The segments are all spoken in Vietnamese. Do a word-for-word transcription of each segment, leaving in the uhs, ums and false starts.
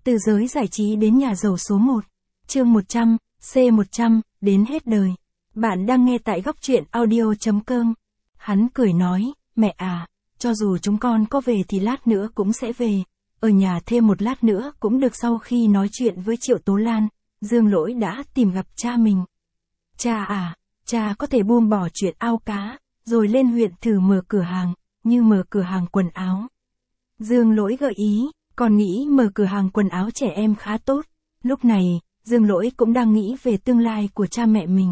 Từ giới giải trí đến nhà giàu số một. Chương một trăm, C một trăm, đến hết đời. Bạn đang nghe tại góc truyện audio chấm com. Hắn cười nói, mẹ à, cho dù chúng con có về thì lát nữa cũng sẽ về. Ở nhà thêm một lát nữa cũng được. Sau khi nói chuyện với Triệu Tố Lan, Dương Lỗi đã tìm gặp cha mình. Cha à, cha có thể buông bỏ chuyện ao cá, rồi lên huyện thử mở cửa hàng, như mở cửa hàng quần áo. Dương Lỗi gợi ý, còn nghĩ mở cửa hàng quần áo trẻ em khá tốt. Lúc này, Dương Lỗi cũng đang nghĩ về tương lai của cha mẹ mình.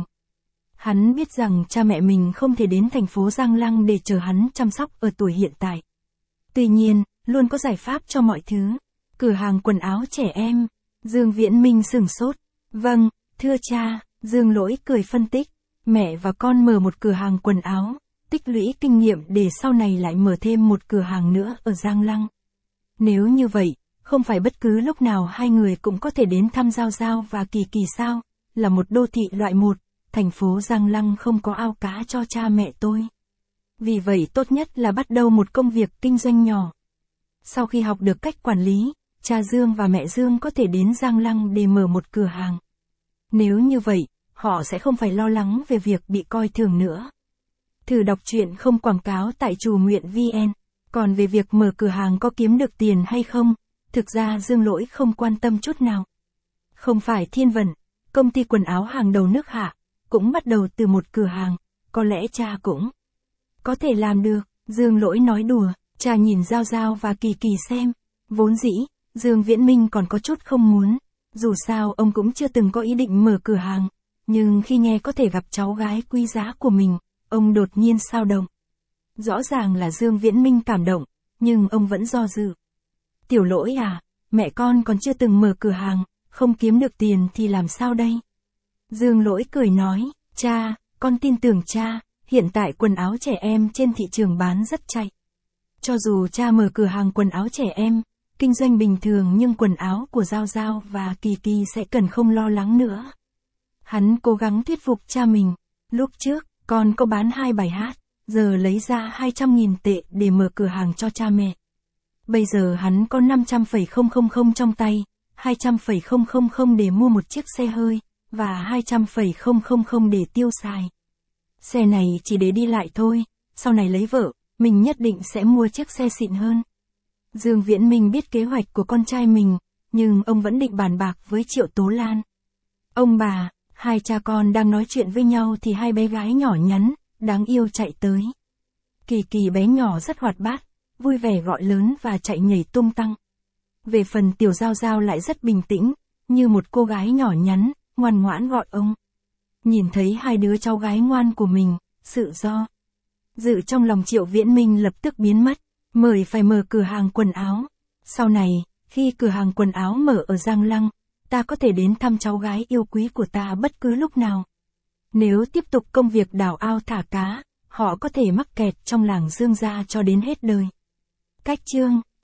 Hắn biết rằng cha mẹ mình không thể đến thành phố Giang Lăng để chờ hắn chăm sóc ở tuổi hiện tại. Tuy nhiên, luôn có giải pháp cho mọi thứ. Cửa hàng quần áo trẻ em. Dương Viễn Minh sửng sốt. Vâng, thưa cha, Dương Lỗi cười phân tích. Mẹ và con mở một cửa hàng quần áo, tích lũy kinh nghiệm để sau này lại mở thêm một cửa hàng nữa ở Giang Lăng. Nếu như vậy, không phải bất cứ lúc nào hai người cũng có thể đến thăm Giao Giao và Kỳ Kỳ sao? Là một đô thị loại một, thành phố Giang Lăng không có ao cá cho cha mẹ tôi. Vì vậy tốt nhất là bắt đầu một công việc kinh doanh nhỏ. Sau khi học được cách quản lý, cha Dương và mẹ Dương có thể đến Giang Lăng để mở một cửa hàng. Nếu như vậy, họ sẽ không phải lo lắng về việc bị coi thường nữa. Thử đọc truyện không quảng cáo tại Trù Nguyện vê en. Còn về việc mở cửa hàng có kiếm được tiền hay không, thực ra Dương Lỗi không quan tâm chút nào. Không phải Thiên Vân, công ty quần áo hàng đầu nước Hạ, cũng bắt đầu từ một cửa hàng, có lẽ cha cũng có thể làm được. Dương Lỗi nói đùa, cha nhìn Giao Giao và Kỳ Kỳ xem. Vốn dĩ, Dương Viễn Minh còn có chút không muốn, dù sao ông cũng chưa từng có ý định mở cửa hàng, nhưng khi nghe có thể gặp cháu gái quý giá của mình, ông đột nhiên xao động. Rõ ràng là Dương Viễn Minh cảm động, nhưng ông vẫn do dự. Tiểu Lỗi à, mẹ con còn chưa từng mở cửa hàng, không kiếm được tiền thì làm sao đây? Dương Lỗi cười nói, cha, con tin tưởng cha, hiện tại quần áo trẻ em trên thị trường bán rất chạy. Cho dù cha mở cửa hàng quần áo trẻ em, kinh doanh bình thường nhưng quần áo của Giao Giao và Kỳ Kỳ sẽ cần không lo lắng nữa. Hắn cố gắng thuyết phục cha mình, lúc trước, con có bán hai bài hát, giờ lấy ra hai trăm nghìn tệ để mở cửa hàng cho cha mẹ. Bây giờ hắn có năm trăm phẩy không không không trong tay, hai trăm phẩy không không không để mua một chiếc xe hơi, và hai trăm phẩy không không không để tiêu xài. Xe này chỉ để đi lại thôi, sau này lấy vợ, mình nhất định sẽ mua chiếc xe xịn hơn. Dương Viễn Minh biết kế hoạch của con trai mình, nhưng ông vẫn định bàn bạc với Triệu Tố Lan. Ông bà, hai cha con đang nói chuyện với nhau thì hai bé gái nhỏ nhắn, đáng yêu chạy tới. Kỳ Kỳ bé nhỏ rất hoạt bát, vui vẻ gọi lớn và chạy nhảy tung tăng. Về phần Tiểu Giao Giao lại rất bình tĩnh, như một cô gái nhỏ nhắn, ngoan ngoãn gọi ông. Nhìn thấy hai đứa cháu gái ngoan của mình, sự do dự trong lòng Triệu Viễn Minh lập tức biến mất, mời phải mở cửa hàng quần áo. Sau này, khi cửa hàng quần áo mở ở Giang Lăng, ta có thể đến thăm cháu gái yêu quý của ta bất cứ lúc nào. Nếu tiếp tục công việc đào ao thả cá, họ có thể mắc kẹt trong làng Dương gia cho đến hết đời. Cách chương